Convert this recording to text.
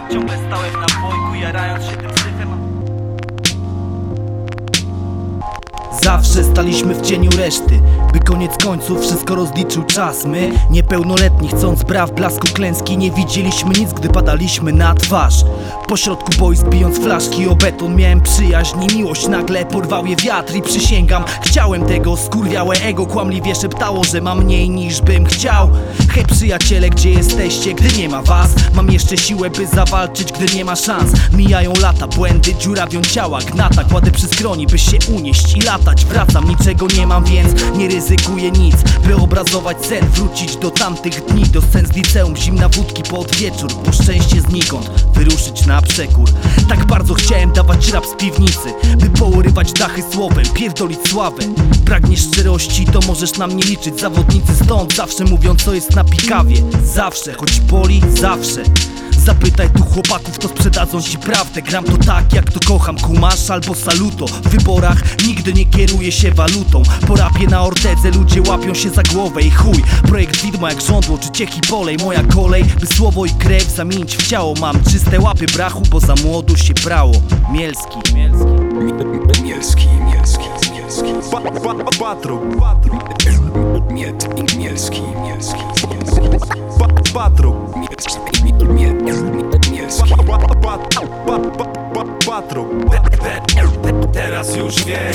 Ciągle stałem na bojku, jarając się tym syfem. Zawsze staliśmy w cieniu reszty, by koniec końców wszystko rozliczył czas. My, niepełnoletni, chcąc braw blasku klęski, nie widzieliśmy nic, gdy padaliśmy na twarz. Pośrodku boisk bijąc flaszki o beton, miałem przyjaźń i miłość, nagle porwał je wiatr i przysięgam, chciałem tego. Skurwiałe ego kłamliwie szeptało, że mam mniej niż bym chciał. Hej przyjaciele, gdzie jesteście, gdy nie ma was? Mam jeszcze siłę, by zawalczyć, gdy nie ma szans. Mijają lata, błędy dziurawią ciała, gnata kładę przy skroni, by się unieść i latać. Wracam, niczego nie mam, więc nie ryzykuję nic, by obrazować sen, wrócić do tamtych dni, do scen z liceum, zimna wódki pod wieczór, po szczęście znikąd wyruszyć na przekór. Tak bardzo chciałem dawać rap z piwnicy, by pourywać dachy słowem, pierdolić sławę. Pragniesz szczerości, to możesz na mnie liczyć. Zawodnicy stąd zawsze mówią, co jest na pikawie. Zawsze, choć boli, zawsze. Zapytaj tu chłopaków, to sprzedadzą ci prawdę. Gram to tak, jak to kocham, kumasz albo saluto. W wyborach nigdy nie kieruję się walutą. Po rapie na Ortedze ludzie łapią się za głowę i chuj. Projekt widmo jak żądło, czy ciech i polej. Moja kolej, by słowo i krew zamienić w ciało. Mam czyste łapy brachu, bo za młodu się brało. Mielski. Patro Mielski Patro Mielski Patro. Teraz już wiesz,